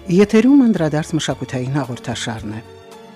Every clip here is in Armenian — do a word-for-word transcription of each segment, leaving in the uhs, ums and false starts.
Եթերում անդրադարձ մշակութային հաղորդաշարն է։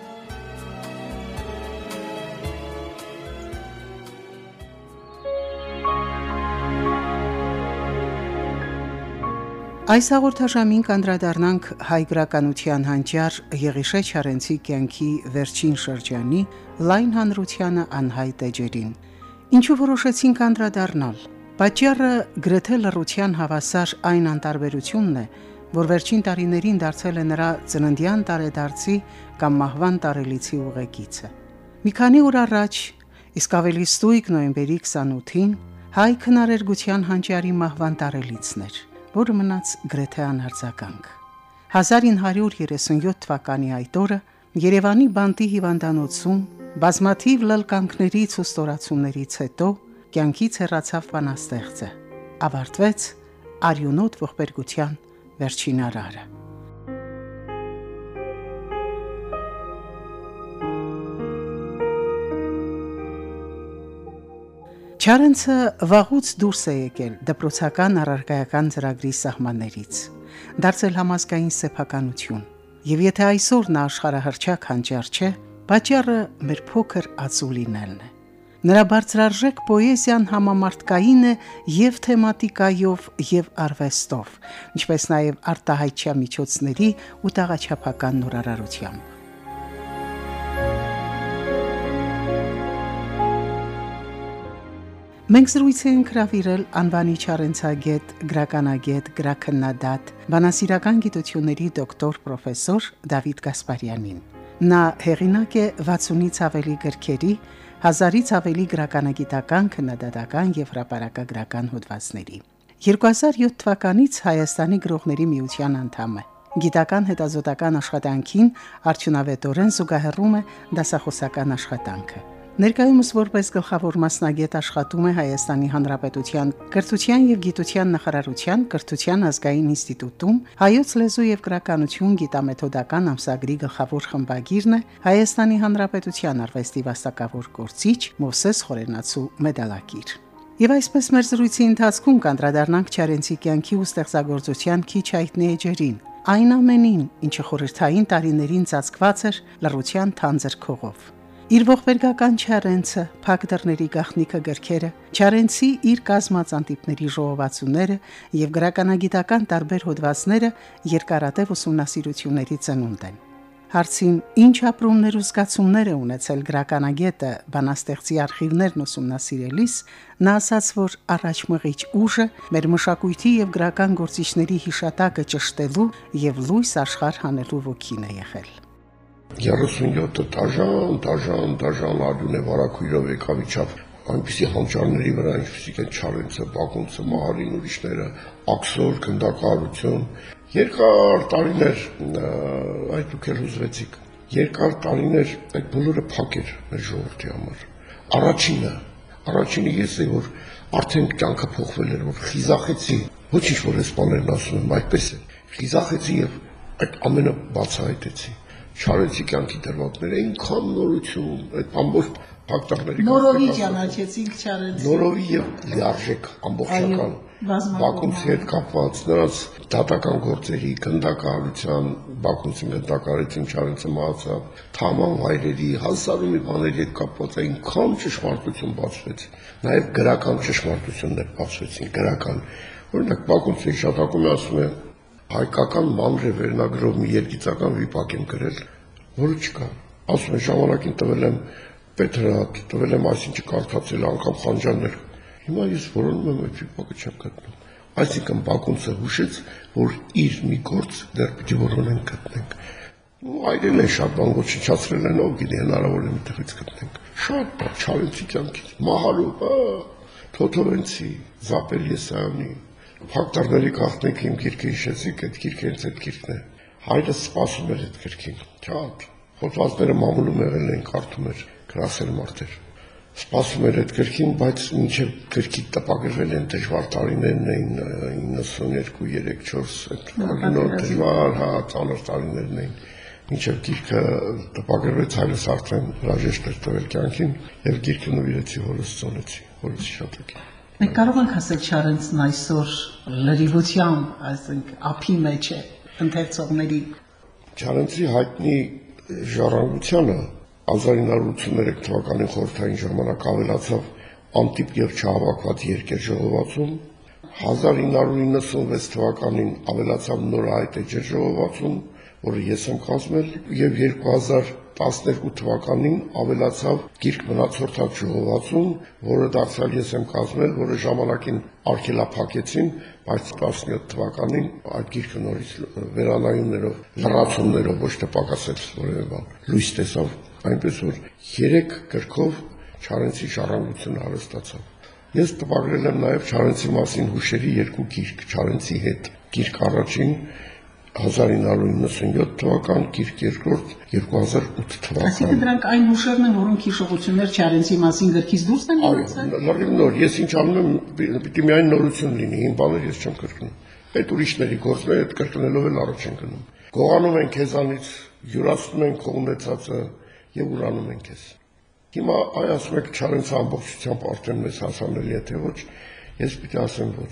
Այս հաղորդաշարին կանդրադառնանք հայ գրականության հանճար Եղիշե Չարենցի կյանքի վերջին շրջանի լայն հանրությանը անհայտ էջերին։ Ինչու որոշեցինք անդրադառնալ։ Պատճառը գրեթե լռության հավասար այն անտարբերությունն է, որ վերջին տարիներին դարձել է նրա ծննդյան տարեդարձի կամ մահվան տարելիցի ուղեկիցը։ Մի քանի օր առաջ, իսկ ավելի ստույգ նոյեմբերի քսանութին, հայ քնարերգության հանճարի մահվան տարելիցն էր, որը մնաց գրեթե անարձագանք։ հազար ինը հարյուր երեսունյոթ թվականի այդ օրը Երևանի բանտի հիվանդանոցում բազմաթիվ լլկանքներից ու ստորացումներից հետո կյանքից հեռացավ բանաստեղծը, ավարտվեց արյունոտ ողբերգության վերջին արարը։ Չարենցը վաղուց դուրս է եկել դպրոցական առարկայական ծրագրի սահմաններից, դարձել համազգային սեփականություն, եւ եթե այսօր նա աշխարհահռչակ հանճար չէ, պատճառը մեր փոքր ածու լինելն է։ Նրա բարձրարժեք պոեզիան համամարտկային է եւ թեմատիկայով եւ արվեստով, ինչպես նաեւ արտահայտչյա միջոցների ու տաղաչափական նորարարությամբ։ Մենք զրույց ենք հրավիրել անվանի Չարենցագետ, գրականագետ, գրաքննադատ, բանասիրական գիտությունների դոկտոր պրոֆեսոր Դավիթ Գասպարյանին։ Նա հեղինակ է վաթսունից ավելի գրքերի, հազարից ավելի գրականագիտական, քննադատական եւ հրապարակագրական հոդվածների։ երկու հազար յոթ թվականից Հայաստանի գրողների միության անդամ է։ Գիտական հետազոտական աշխատանքին արդյունավետորեն զուգահեռում է դասախոսական աշխատանքը։ Ներկայումս որպես գլխավոր մասնագետ աշխատում է Հայաստանի Հանրապետության Կրթության եւ Գիտության նախարարության Կրթության ազգային ինստիտուտում հայոց լեզու եւ գրականություն գիտամեթոդական ամսագրի գլխավոր խմբագիրն է Հայաստանի Հանրապետության արվեստի վաստակավոր գործիչ Մովսես Խորենացու մեդալակիր։ Եվ այսպես մեր զրույցի ընթացքում կանդրադառնանք Չարենցի կյանքի ու ստեղծագործության քիչ հայտնի էջերին, այն ամենին, ինչը խորհրդային տարիներին ծածկված էր լռության թանձր քողով։ Իր ողբերգական Չարենցը, փակ դռների գաղտնիքը գրքերը, Չարենցի իր կազմած անտիպների ժողովածուները եւ գրականագիտական տարբեր հոդվածները երկարատև ուսումնասիրությունների ծնունդ են։ Հարցին ինչ ապրումներ ու զգացումներ է ունեցել գրականագետը բանաստեղծի արխիվներն ուսումնասիրելիս, նա ասաց, որ առաջ մղիչ ուժը մեր մշակույթի եւ գրական գործիչների հիշատակը ճշտելու եւ լույս աշխարհ հանելու ոգին է եղել։ երեսունյոթը դաժան, դաժան, դաժան արյուն է վարակույրով եկավ իջավ այնպիսի հանճարների վրա, ինչպիսիք են Չարենցը, Բակունցը, Մահարին, ուրիշները, աքսոր, քնդակահարություն, երկար տարիներ այդ դուք էլ հուզվեցիք, երկար տարիներ այդ բոլորը փակ էր մեր ժողովրդի համար։ Առաջինը, առաջինը ես էի, որ արդեն կյանքը փոխվել էր, որ խիզախեցի, ոչինչ որ էսպաներն ասում են, այդպես է, խիզախեցի եւ այդ ամենը բացահայտեցի։ Չարենցի կյանքի դրվագները այնքան նորություն, այդ ամբողջ փակտակների նորովի ճանաչեցինք Չարենցին։ Նորովի եւ լիարժեք ամբողջական Բակունցի հետ կապված նրանց դատական գործերի, քնդակահարության, Բակունցին քնդակահարեցին, Չարենցը մահացավ, թաման վայրերի, հազար ու մի բաների հետ կապված այնքան ճշմարտություն բացվեց, նաեւ գրական ճշմարտություններ բացվեցին, գրական։ Օրինակ Բակունցի հիշատակում է ասում է հայկական մանրե վերնագրով մի երգիծական վիպակ եմ գրել, որը չկա։ Ասում է ժամանակին տվել եմ Պետրատ, տվել եմ այսինչը կարդացել անգամ Խանջաններ։ Հիմա ես որոնում եմ այդ վիպակը չեմ գտնում։ Այսինքն Բակունցը հուշեց, որ իր մի գործ դեռ պիտի որոնենք գտնենք։ Այդել են շատ բան ոչնչացրել են, ով գիտի հնարավոր է միտեղից գտնենք։ Շատ բան Չարենցի կյանքից, Մահարու, Թոթովենցի, Զապել Եսայանի Փակտարների գաղտնիք իմ գիրքը հիշեցիք, այդ գիրքը հենց այդ գիրքն է։ Հայրս սպասում էր այդ գրքին, շատ։ Հոդվածները մամուլում եղել են, կարդում էր, գրասեր մարդ էր։ Սպասում էր այդ գրքին, բայց մինչև գրքի տպագրվել են դժվար տարիներն էին իննսունյոթ, երեք, չորս, այդ նոր դժվար, հա, ծանր տարիներն էին։ Մինչև գիրքը տպագրվեց, հայրս արդեն հրաժեշտ էր տվել կյանքին, եւ գիրքը նվիրեցի հորս ծնեցի, հորս հիշատակի։ Մենք կարող ենք ասել Չարենցն այսօր լրիվությամբ, այսինքն ափի մեջ է։ ընթերցողների։ Չարենցի հայտնի ժառանգությանը հազար ինը հարյուր ութսուներեք թվականին խորհրդային ժամանակ ավելացավ անտիպ եւ չհավաքված երկրժողովածում, հազար ինը հարյուր իննսունվեց թվականին ավելացավ նորահայտ էջերժողովածում, որը ես եմ կազմել, եւ երկու հազար տասներկու թվականին ավելացավ գիրք մնացորդած ժողովածում, որը դարձյալ ես եմ կազմել, որը ժամանակին արգելափակեցին, բայց տասնյոթ թվականին այդ գիրքը նորից վերանայումներով, լրացումներով ոչ թե պակասեց որևէ բան, լույս տեսավ, այնպես որ երեք գրքով Չարենցի ժառանգությունը հարստացավ։ Ես տպագրել եմ նաև Չարենցի մասին հուշերի երկու գիրք, Չարենցի հետ, գիրք առաջին հազար ինը հարյուր իննսունյոթ թվական, գիրք երկրորդ երկու հազար ութ թվական։ Այսինքն դրանք այն հուշերն են, որոնք հիշողություններ Չարենցի մասին գրքից դուրս են եկել։ Լրիվ նոր, ես ինչ անում եմ, պիտի միայն նորություն լինի, հին բաներ ես չեմ կրկնում։ Այդ ուրիշների գործն է, այդ կրկնելով էլ առաջ են գնում։ Գողանում են քեզանից, յուրացնում են քո ունեցածը եւ ուրանում են քեզ։ Հիմա այ ասում եք Չարենցը ամբողջությամբ արդեն մեզ հասանելի է, թե ոչ, ես պիտի ասեմ ոչ։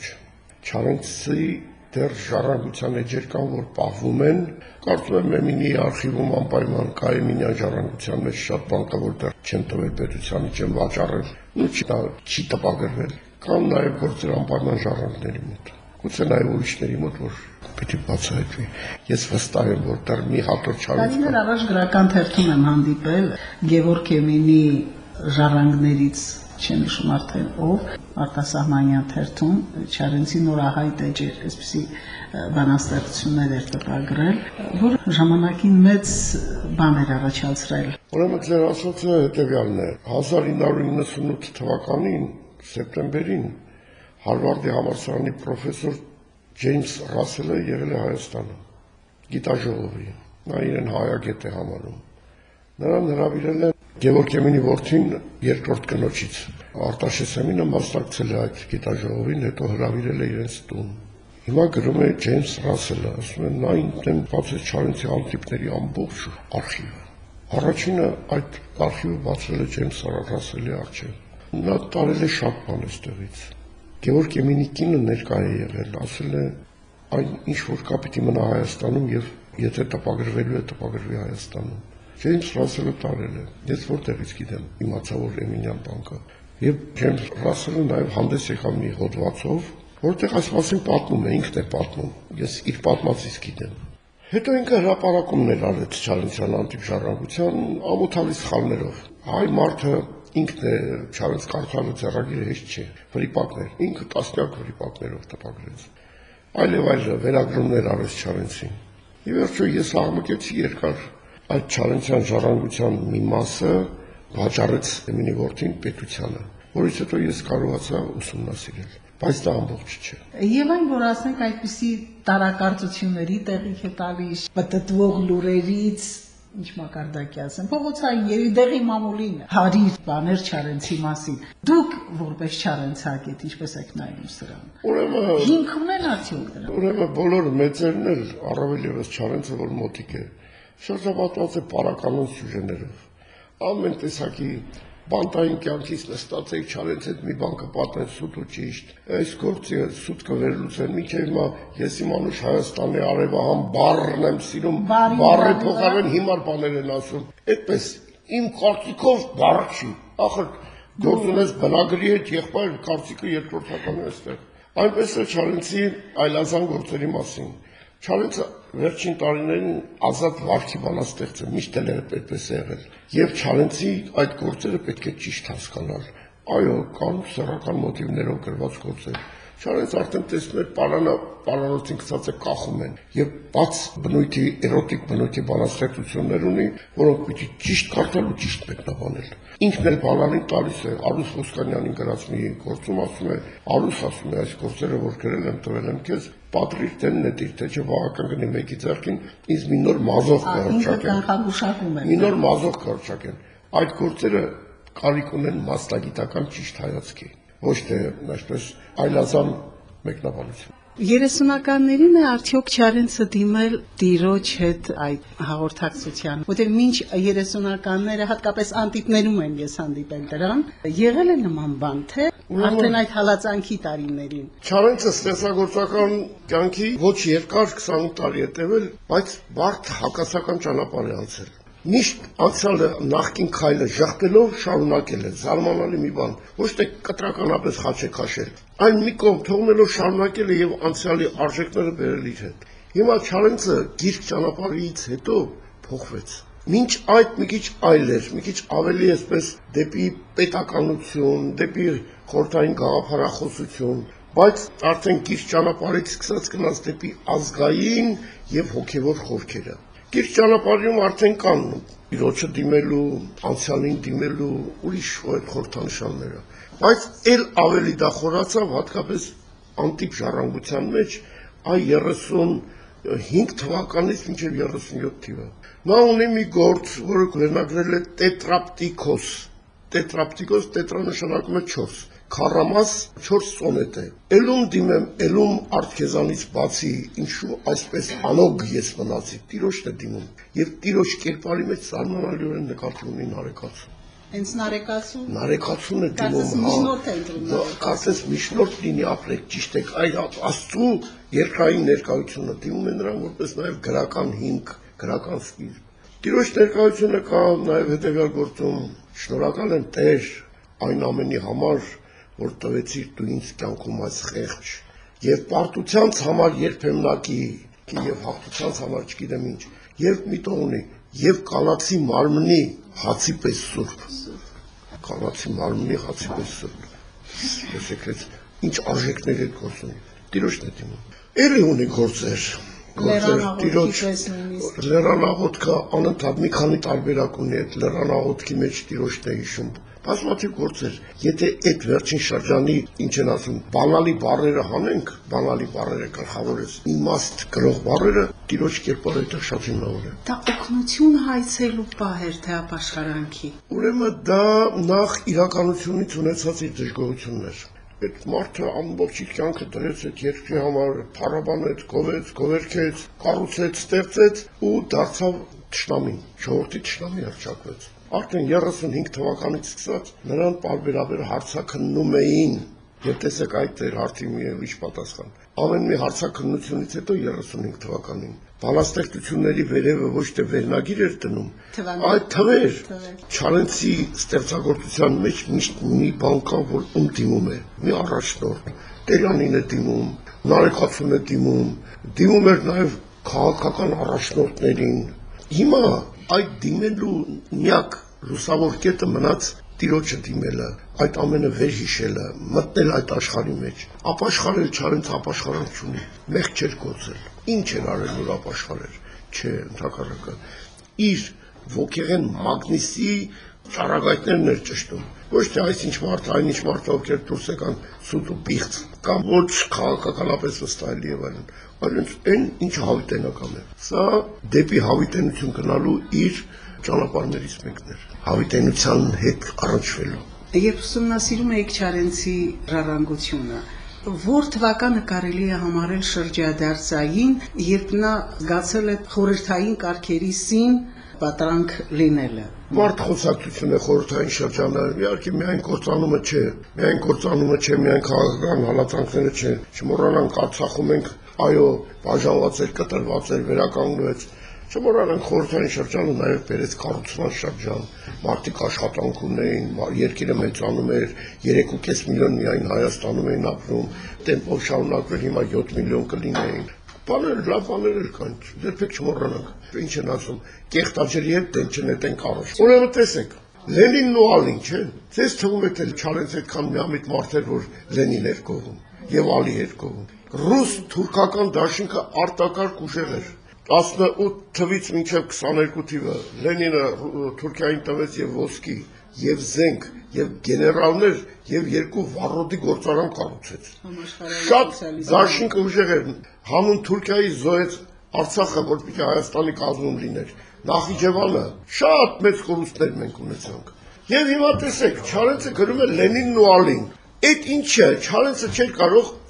Չարենցի դեռ ժառանգության էջեր կան, որ պահվում են, կարծում եմ Մեմինի արխիվում անպայման կա Էմինյան ժառանգության մեջ շատ բան կա, որ դեռ չեն տվել պետությանը, չեն վաճառել, ու չի տպագրվել։ Կան նաև գործեր անպայման ժառանգների մոտ։ Գուցե նաև ուրիշների մոտ, որ պիտի բացահայտվի։ Ես վստահ եմ, որ դեռ մի հատոր Չարենցը։ Տարիներ առաջ գրական թերթում եմ հանդիպել Գևորգ Էմինի ժառանգներից, չեմ հիշում արդեն ով, արտասահմանյան թերթում Չարենցի նորահայտ էջեր, այսպիսի բանաստեղծություններ էր տպագրել, որ ժամանակին մեծ բան էր առաջացրել։ Ուրեմն ձեր ասածը հետևյալն է, հազար ինը հարյուր իննսունութ թվականին սեպտեմբերին Հարվարդի համալսարանի պրոֆեսոր Ջեյմս Ռասելը եղել է Հայաստանում, գիտաժողովի, նա իրեն հայագետ է համարում։ Նրան հրավիրել է Գևորգ Էմինի որդին երկրորդ կնոջից։ Արտաշես Էմինը մասնակցել է այդ գիտաժողովին, հետո հրավիրել է իրենց տուն։ Հիմա գրում է Ջեյմս Ռասելը, ասում է նա ինքն բացեց Չարենցի անտիպների ամբողջ արխիվը։ Առաջինը այդ արխիվը բացել է Ջեյմս Ռասելի առջև։ Նա տարել է շատ բան այստեղից։ Գևորգ Էմինի կինը ներկա է եղել, ասել է այն ինչ որ կա պիտի մնա Հայաստանում եւ եթե տպագրվելու է տպագրվի Հայաստանում։ Ջեյմս Ռասելը տարել է։ Ես որտեղից գիտեմ, իմացա որ Էմինյան բան կա։ Եվ Ջեյմս Ռասելը նաեւ հանդես եկավ մի հոդվածով, որտեղ այս մասին պատմում է, ինքն է պատմում։ Ես իր պատմածից գիտեմ։ Հետո ինքը հրապարակումներ արեց Չարենցյան անտիպ ժառանգության ամոթալի սխալներով։ Հայ մարդը ինքն է Չարենց կարդալը ձեռագիրը հեշտ չէ, վրիպակներ, ինքը տասնյակ վրիպակներով տպագրեց։ Այլ եւ այլ վերագրումներ արեց Չարենցին։ Եվ վերջո ես աղմկեցի երկար այդ Չարենցյան ժառանգության մի մասը վաճառեց Էմինի որդին պետությանը, որից հետո ես կարողացա ուսումնասիրել, բայց դա ամբողջ չէ։ Եվ այն, որ ասենք այդպիսի տարակարծությունների տեղիք է տալիս, պտտվող լուրերից, ինչ մակարդակի ասեմ, փողոցային երիդեղի մամուլին հարիր բաներ Չարենցի մասին։ Դուք որպես Չարենցագետ ինչպես եք նայում սրան։ Ուրեմն հիմք ունեն արդյոք դրան։ Ուրեմն բոլոր մեծերն էլ առավել եւս Չարենցը որ մոտիկ է, շրջապատված է պարականոն սյուժեներով։ Ամեն տեսակի բանտային կյանքից նստած էի Չարենց հետ մի բան կպատմեն սուտ ու ճիշտ, այս գործը սուտ կվերլուծեն, մինչև հիմա ես իմ անուշ Հայաստանի արևահան բառն եմ սիրում, բառի փոխարեն հիմար բաներ են ասում, այդպես իմ կարծիքով բառ չի, ախր գործ ունես բնագրի հետ եղբայր կարծիքը երկրորդական է այստեղ, այնպես է Չարենցի այլազան գործերի մասին, Չարենցը վերջին տարիներին ազատ վարքի բանաստեղծ է, միշտ էլ այդպես է եղել։ Եվ Չարենցի այդ գործերը պետք է ճիշտ հասկանալ։ Այո, կան սեռական մոտիվներով գրված գործեր։ Չարենցը արդեն տեսնում էր պարանը, պարանոցին գցած է կախում են եւ բաց բնույթի, էրոտիկ բնույթի բանաստեղծություններ ունի, որոնք պիտի ճիշտ կարդալ ու ճիշտ մեկնաբանել։ Ինքն էլ բանալին տալիս է Արուս Ոսկանյանին գրած մի գործում ասում է, Արուս ասում է, այս գործերը որ գրել եմ, տվել եմ քեզ, պատրիր տեն նետիր, թե չէ վաղական գնի մեկի ձեռքին, ինձ մի նոր մազող կհրճակեն։ Մի նոր մազող կհրճակեն։ Այդ գործերը կարիք ունեն մասնագիտական ճիշտ հայացքի, ոչ թե այսպես այլազան մեկնաբանություն։ երեսունականներին է արդյոք Չարենցը դիմել տիրոջ հետ այդ հաղորդակցության, որտեղ մինչ երեսունականները հատկապես անտիպներում են ես հանդիպել դրան, եղել է նման բան, թե արդեն այդ հալածանքի տարիներին։ Չարենցը ստեղծագործական կյանքի ոչ երկար քսանութ տարի է տևել, բայց բարդ հակասական ճանապարհ է անցել։ Միշտ անցյալը նախկին քայլը ժխտելով շարունակել է, զարմանալի մի բան, ոչ թե կտրականապես խաչ է քաշել, այն մի կողմ թողնելով շարունակել է եւ անցյալի արժեքները բերել իր հետ։ Հիմա Չարենցը գիրք ճանապարհից հետո փոխվեց։ Մինչ այդ մի քիչ այլ էր, մի քիչ ավելի այսպես դեպի պետականություն, դեպի խորհրդային գաղափարախոսություն, բայց արդեն գիրք ճանապարհից սկսած գնաց դեպի ազգային եւ հոգեվոր խորքերը։ Գիրք ճանապարհում արդեն կան իրոջը դիմելու, անցյալին դիմելու ուրիշ խորհրդանշանները, բայց ել ավելի դա խորացավ հատկապես անտիպ ժառանգության մեջ այ երեսունհինգ թվականից մինչև երեսունյոթ թիվը։ Նա ունի մի գործ, որը վերնագրել է տետրապտիկոս, տետրապտիկոս տետրանշանակում է չորս, քառամաս չորս սոնետ է։ Էլում դիմեմ, էլում արդ քեզանից բացի, ինչու այսպես անոգ ես մնացի, տիրոջն է դիմում, եւ տիրոջ կերպարի մեջ զարմանալիորեն նկատի ունի նարեկացու։ Հենց նարեկացու։ Նարեկացուն է դիմում, կարծես միջնորդ լինի ապրեք, ճիշտ եք, այլ Աստծու երկրային ներկայությունը դիմում է նրան որպես նաեւ գրական հիմք, գրական սկիզբ։ Տիրոջ ներկայությունը կա նաեւ հետեւյալ գործում, շնորհակալ եմ Տեր այն ամենի համար, որ տվեցիր դու ինձ կյանքում այս խեղճ եւ պարտությանց համար երբեմնակի եւ հաղթությանց համար չգիտեմ ինչ եւ մի տող ունի եւ կանացի մարմնի հացի պես սուրբ կանացի մարմնի հացի պես սուրբ եսեք ինչ արժեքներ է գործում տիրոջն է դիմում ելի ունի գործեր տիրոջ լերանաղոթքը անընդհատ մի քանի տարբերակ ունի այդ լերանաղոթքի մեջ տիրոջն է հիշում բազմաթիվ գործեր, եթե այդ վերջին շրջանի, ինչ են ասում, բանալի բառերը հանենք, բանալի բառերը գլխավորես, իմաստ գրող բառերը, տիրոջ կերպարը դա շատ հիմնավոր է։ Դա օգնություն հայցելու պահ էր թե ապաշխարանքի։ Ուրեմն դա նախ իրականությունից ունեցած իր դժգոհություններ։ Այդ մարդը ամբողջ իր կյանքը դրեց այդ երկրի համար, փառաբանեց, գովեց, գովերքեց, կառուցեց, ստեղծեց ու դարձավ թշնամին, ժողովրդի թշնամի հռչակվեց։ Արդեն երեսունհինգ թվականից սկսած նրան պարբերաբեր հարցաքննում էին եւ տեսեք այդ էր արդի մի ուրիշ պատասխան ամեն մի հարցաքննությունից հետո երեսունհինգ թվականին բանաստեղծությունների վերևը ոչ թե վերնագիր էր դնում այդ թվեր Չարենցի ստեղծագործության մեջ միշտ մի բան կա որ ում դիմում է մի առաջնորդ Տերյանին է դիմում Նարեկացուն է դիմում դիմում էր նաեւ քաղաքական առաջնորդներին հիմա այդ դիմելու միակ լուսավոր կետը մնաց տիրոջը դիմելը, այդ ամենը վերհիշելը, մտնել այդ աշխարհի մեջ, ապաշխարել Չարենցը ապաշխարանք չունի, մեղք չէր գործել, ինչ էր արել որ ապաշխարել, չէ, ընդհակառակը, իր ոգեղեն մագնիսի ճառագայթներն էր ճշտում, ոչ թե այսինչ մարդ, այնինչ մարդ ովքեր դուրս եկան սուտ ու պիղծ, կամ ոչ քաղաքականապես վստահելի եւ այլն, այլընդ այն ինչ հավիտենական է։ Սա դեպի հավիտենություն գնալու իր ճանապարհներից մեկն էր, հավիտենության հետ առնչվելու։ Երբ ուսումնասիրում եք Չարենցի ժառանգությունը, որ թվականը կարելի է համարել շրջադարձային, երբ նա զգացել է խորհրդային կարգերի սին պատրանք լինելը։ Մարդ խոսակցություն է խորհրդային շրջանը, իհարկե միայն կործանումը չէ, միայն կործանումը չէ, միայն քաղաքական հալածանքները չէ, չմոռանանք Արցախում ենք, այո, բաժանված էր, կտրված էր, վերականգնվեց, չմոռանանք խորհրդային շրջանը նաև բերեց կառուցման շրջան, մարդիկ աշխատանք ունեին, երկիրը մեծանում էր, երեք ու կես միլիոն միայն Հայաստանում էին ապրում, տեմպով շարունակվել հիմա յոթ միլիոն կլինեին։ Բաներ, լավ բաներ էլ կան, երբեք չմոռանանք։ Ինչ են ասում, կեղտաջերի հետ դեն չնետենք առաջ։ Ուրեմն տեսեք, Լենինն ու Ալին, չէ՞։ Ձեզ թվում է թե Չարենցը այդքան միամիտ մարդ էր, որ Լենին էր կողում եւ Ալի էր կողում։ Ռուս-թուրքական դաշինքը արտակարգ ուժեղ էր։ տասնութ թվից մինչև քսաներկու թիվը Լենինը Թուրքիային տվեց եւ ոսկի, եւ զենք, եւ գեներալներ, եւ երկու վառոդի գործարան կառուցեց։ Շատ դաշինքը ուժեղ էր։ Հանուն Թուրքիայի զոհեց Արցախը, որ պիտի Հայաստանի կազմում լիներ։ Նախիջևանը շատ մեծ կորուստներ մենք ունեցանք։ Եվ հիմա տեսեք, Չարենցը գրում է Լենինն ու Ալին։ Այդ ինչ է, Չարենցը չէր կարող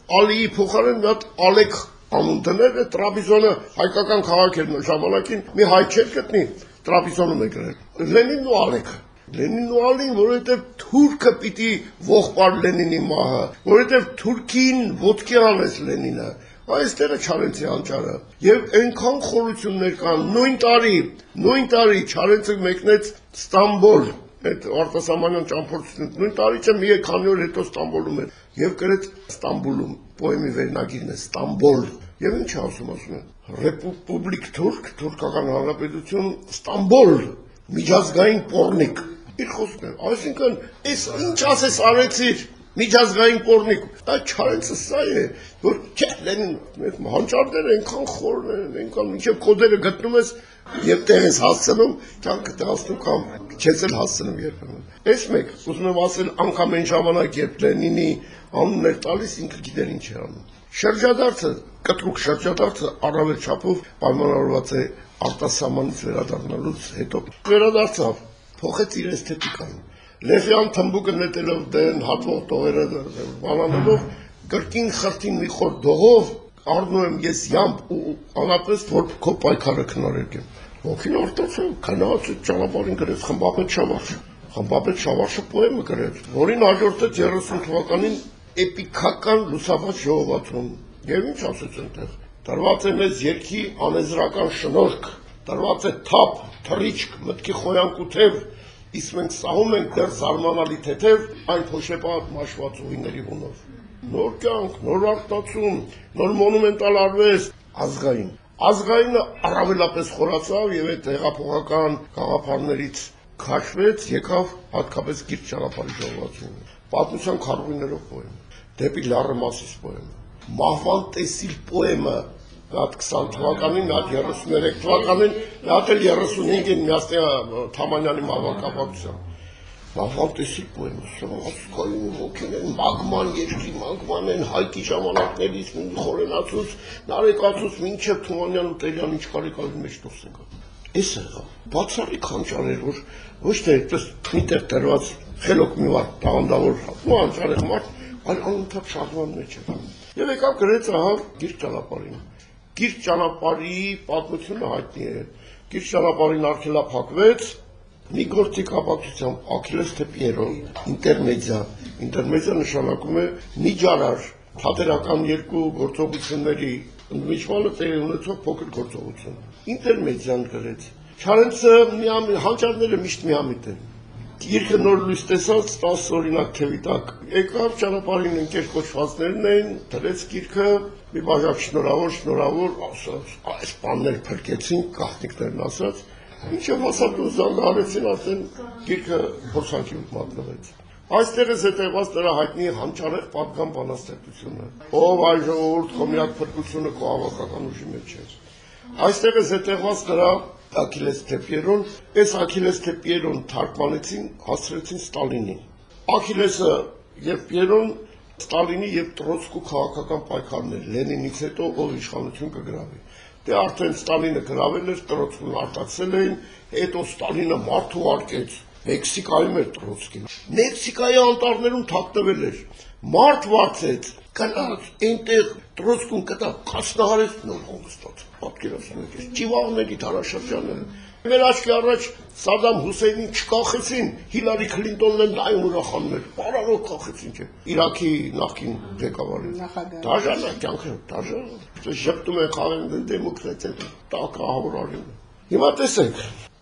Ալիի փոխարեն մի հատ Ալեք անուն դնել է Տրաբիզոնը հայկական քաղաք էր ժամանակին մի հայ չէր գտնի Տրաբիզոնում է գրել Լենինն ու Ալեքը Լենինն ու Ալին որովհետև թուրքը պիտի ողբար Լենինի մահը որովհետև թուրքին ոտքի անես Լենինը այստեղը Չարենցի հանճարը եւ այնքան խորություններ կան նույն տարի նույն տարի Չարենցը մեկնեց Ստամբուլ այդ արտասահմանյան ճամփորդությունը նույն տարի չէ մի քանի օր հետո Ստամբուլում էր եւ գրեց Ստամբուլում պոեմի վերնագիրն է Ստամբուլ եւ ինչ ասում ասում է Ռեպուբլիկ Թուրք թուրքական հանրապետություն Ստամբուլ միջազգային պորնիկ իր խոսքն է այսինքն այս ինչ ասես արեցիր միջազգային պորնիկ դա Չարենցը սա է որ չէ Լենին հանճարները այնքան խորն են այնքան մինչև կոդերը գտնում ես եւ տեղ ես հասցնում կյանքը դասնում կամ չես էլ հասցնում երբեմն այս մեկ ուզում եմ ասել անգամ այն ժամանակ երբ Լենինի անունն էր տալիս ինքը գիտեր ինչ էր անում շրջադարձը կտրուկ շրջադարձը առավել չափով պայմանավորված է արտասահմանից վերադառնալուց հետո վերադարձավ փոխեց իր էսթետիկան Լեխյան թմբուկը նետելով դեն հատվող տողերը բանանելով կրկին խրտին մի խոր դողով առնում եմ ես յամբ ու անապես որ քո պայքարը քննարկեմ ոգին արտացավ քնած ճանապարհին գրեց խմբապետ Շավարշ խմբապետ Շավարշը պոեմը գրեց որին հաջորդեց երեսուն թվականին էպիկական լուսաբաց ժողովածուն եւ ինչ ասեց այնտեղ տրված է մեզ երկի անեզրական շնորհք տրված է թափ թռիչք մտքի խոյանք ու թև իսկ մենք սահում ենք դեռ զարմանալի թեթև այն փոշեպատ մաշված ուղիների հունով նոր կյանք նոր արտացում նոր մոնումենտալ արվեստ ազգային ազգայինը առավելապես խորացավ եւ այդ հեղափոխական գաղափարներից քաշվեց եկավ հատկապես գիրք ճանապարհի ժողովածուն պատմության քարոզիներով պոեմ դեպի լառը մասիս պոեմ մահվան տեսիլ պոեմը Հատ քսան թվականին, հատ երեսուներեք թվականին, հատ էլ երեսունհինգին միասնյա Թամանյանի մահվան կապակցությամբ։ Մահվան տեսիլ պոեմը, ասկային ոգին են, մագման երկրի, մագման են, հայկի ժամանակներից, խորենացուց, նարեկացուց, մինչև Թումանյան ու Տելյան ինչ կարեկալի մեջ դուրս եկա։ Էս եղավ, բացառիկ հանճարեր, որ ոչ թե այդպես միտեղ տրված խելոք մի վար տաղանդավոր հանճարեղ մարդ, այլ անընդհատ շարժման մեջ եղավ։ Եվ եկավ գրեց ահա գիրք ճանապարհին։ Գիրք ճանապարհի պատմությունը հայտնի է։ Գիրք ճանապարհին արգելափակվեց մի գործի կապակցությամբ Աքիլես Թեպիերոն, ինտերմեդիա։ Ինտերմեդիա նշանակում է միջարար, թատերական երկու գործողությունների ընդմիջմանը տեղի ունեցող փոքր գործողություն։ Ինտերմեդիան գրեց։ Չարենցը հանճարները միշտ միամիտ են։ Գիրքը նոր լույս տեսած տասը օրինակ թևի տակ եկավ ճանապարհին ընկեր կոչվածներն էին դրեց գիրքը մի բաժակ շնորհավոր շնորհավոր ասաց այս բաններ փրկեցին գաղտնիքներն ասաց ինչեւ հասավ ու զանգահարեցին ասեն գիրքը փորձանքի մատնվեց այստեղից հետևած նրա հայտնի հանճարեղ պատգամ բանաստեղծությունը ով այ ժողովուրդ քո միակ փրկությունը քո ավակական ուժի մեջ է այստեղից հետևած նրա Աքիլես Թեպիերոն, այս Աքիլես Թեպիերոն թարգմանեցին, հասցրեցին Ստալինին։ Աքիլեսը եւ Պիերոն Ստալինի եւ Տրոցկու քաղաքական պայքարներ, Լենինից հետո ով իշխանություն կգրավի։ Դե արդեն Ստալինը գրավել էր, Տրոցկուն արտացել էին, հետո Ստալինը մարդ ուղարկեց Մեքսիկայում էր Տրոցկին։ Մեքսիկայի անտառներում թաքնվել էր, մարդ վարձեց, գնաց այնտեղ Տրոցկուն կտա կասնահարեց նոր հանգստած։ Պատկերացնում եք, ճիվաղների տարաշրջանները։ Մեր աչքի առաջ Սադամ Հուսեյնին չկախեցին, Հիլարի Քլինտոնն են նայում ուրախանում էր, բարարոք կախեցին չէ։ Իրաքի նախկին ղեկավարին։ Դաժան է կյանքը, դաժան։ Ժպտում են խաղեն դեմոկրատիա, տակահավոր արին։ Հիմա տեսեք,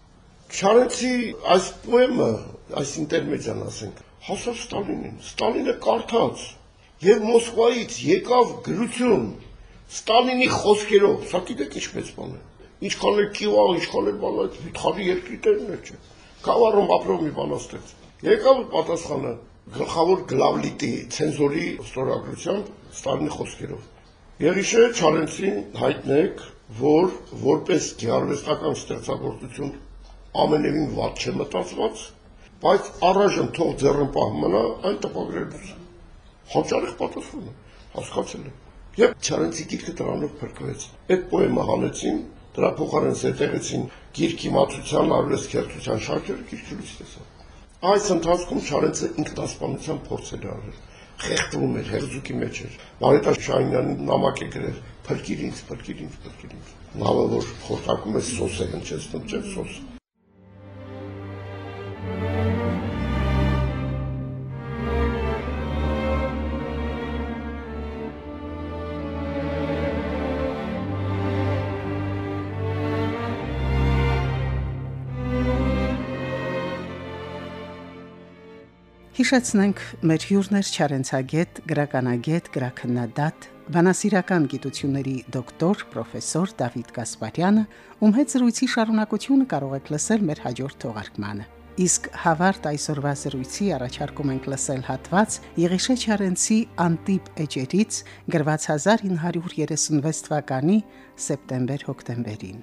Չարենցի այս պոեմը, այս ինտերմեդիան ասենք, հասավ Ստալինին, Ստալինը կարդաց եւ Մոսկվայից եկավ գրություն Ստալինի խոսքերով, սա գիտեք ինչպես բան է։ Ինչքան էլ կիվա, ինչքան էլ բան այդ վիթխարի երկրի տերն է չէ։ Գավառում ապրող մի բանաստեղծ։ Եկավ պատասխանը գլխավոր գլավլիտի ցենզորի ստորագրությամբ Ստալինի խոսքերով։ Եղիշե Չարենցին հայտնեք, որ որպես գեղարվեստական ստեղծագործություն ամենևին վատ չէ մտածված, բայց առայժմ թող ձեռնպահ մնա այն տպագրելուց։ Հանճարեղ պատասխան է, հասկացել եմ։ Եվ Չարենցի գիրքը դրանով փրկվեց։ Այդ պոեմը հանեցին, դրա փոխարեն զետեղեցին գիրքի մատուցության, արվեստքերթության շարքերը գիրքը լույս տեսավ։ Այս ընթացքում Չարենցը ինքնասպանության փորձ էր արել։ խեղդվում էր, հերձուկի մեջ էր։ Մարիթա Շահինյանի նամակ է գրել, փրկիր ինձ, փրկիր ինձ, փրկիր ինձ։ Նավը որ խորտակում է սոս է հնչեցնում, չէ՞ սոս։ Հիշեցնենք մեր հյուրներ Չարենցագետ, գրականագետ, գրաքննադատ, բանասիրական գիտությունների դոկտոր, պրոֆեսոր Դավիթ Գասպարյանը, ում հետ զրույցի շարունակությունը կարող եք լսել մեր հաջորդ թողարկմանը։ Իսկ հավարդ այսօրվա զրույցի առաջարկում ենք լսել հատված Եղիշե Չարենցի Անտիպ էջերից, գրված հազար ինը հարյուր երեսունվեց թվականի սեպտեմբեր-հոկտեմբերին։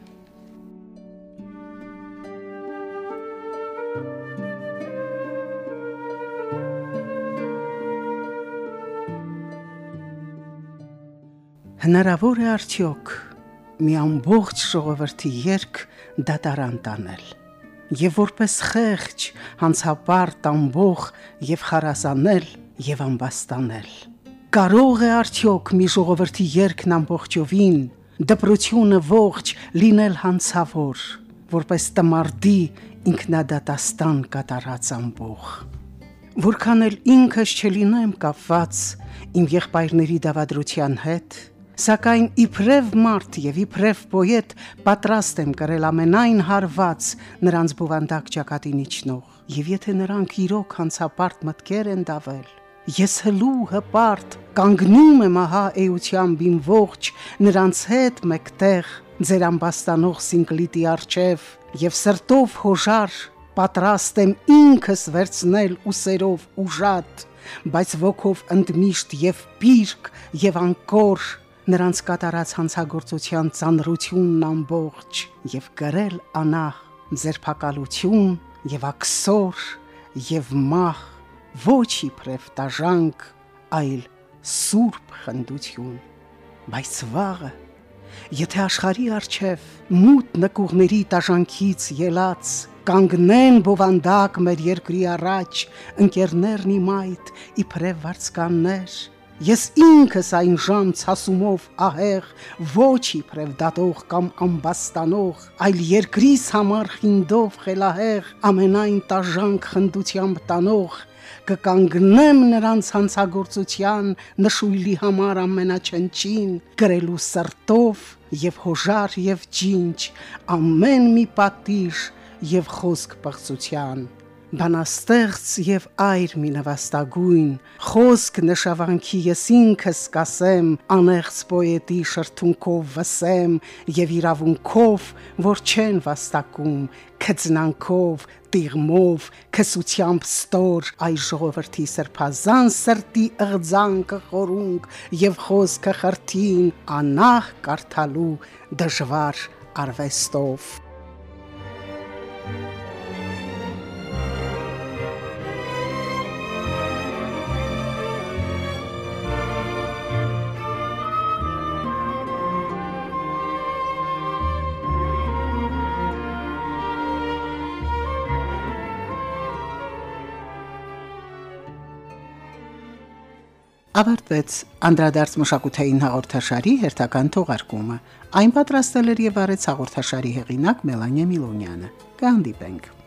Հնարավոր է արդյոք մի ամբողջ ժողովրդի երգ դատարան տանել, եւ որպես խեղճ, հանցապարտ, ամբող եւ խարազանել եւ ամբաստանել։ Կարող է արդյոք մի ժողովրդի երգն ամբողջովին, դպրությունը ողջ լինել հանցավոր, որպես տմարդի ինքնադատաստան կատարած ամբող։ Որքան էլ ինքս չլինեմ կապված իմ եղբայրների դավադրության հետ, սակայն իբրև մարդ եւ իբրև պոետ պատրաստ եմ կրել ամենայն հարված նրանց բովանդակ ճակատին իջնող, եւ եթե նրանք իրոք հանցապարտ մտքեր են դավել, ես հլու հպարտ կանգնում եմ ահա էությամբ իմ ողջ նրանց հետ մեկտեղ ձեր ամբաստանող սինկլիտի առջև եւ սրտով հոժար պատրաստ եմ ինքս վերցնել ուսերով ուժատ, բայց ոգով ընդմիշտ եւ պիրկ եւ անկոր նրանց կատարած հանցագործության ծանրությունն ամբողջ եւ գրել անահ ձերբակալություն եւ աքսոր եւ մահ ոչ իբրև տաժանք, այլ սուրբ խնդություն։ Բայց վաղը, եթե աշխարհի առջև մութ նկուղների տաժանքից ելած կանգնեն բովանդակ մեր երկրի առաջ ընկերներն իմ այդ իբրև վարձկաններ, ես ինքս այն ժամ ցասումով ահեղ ոչ իբրև դատող կամ ամբաստանող, այլ երկրիս համար խինդով խելահեղ ամենայն տաժանք խնդությամբ տանող կկանգնեմ նրանց հանցագործության նշույլի համար ամենաչնչին, գրելու սրտով եւ հոժար եւ ջինջ ամեն մի պատիժ եւ խոսք պղծության։ Բանաստեղծ եւ այր մի նվաստագույն, խոսք նշավանքի ես ինքս կասեմ, անեղծ պոետի շրթունքով վսեմ եւ իրավունքով, որ չեն վաստակում, քծնանքով, տիղմով, քսությամբ ստոր, այ ժողովրդի սրբազան սրտի ըղձանքը խորունկ եւ խոսքը խրթին, անահ կարդալու դժվար արվեստով։ Ավարտվեց անդրադարձ մշակութային հաղորդաշարի հերթական թողարկումը։ Այն պատրաստել էր եւ արեց հաղորդաշարի հեղինակ Մելանիա Միլոնյանը։ Կհանդիպենք։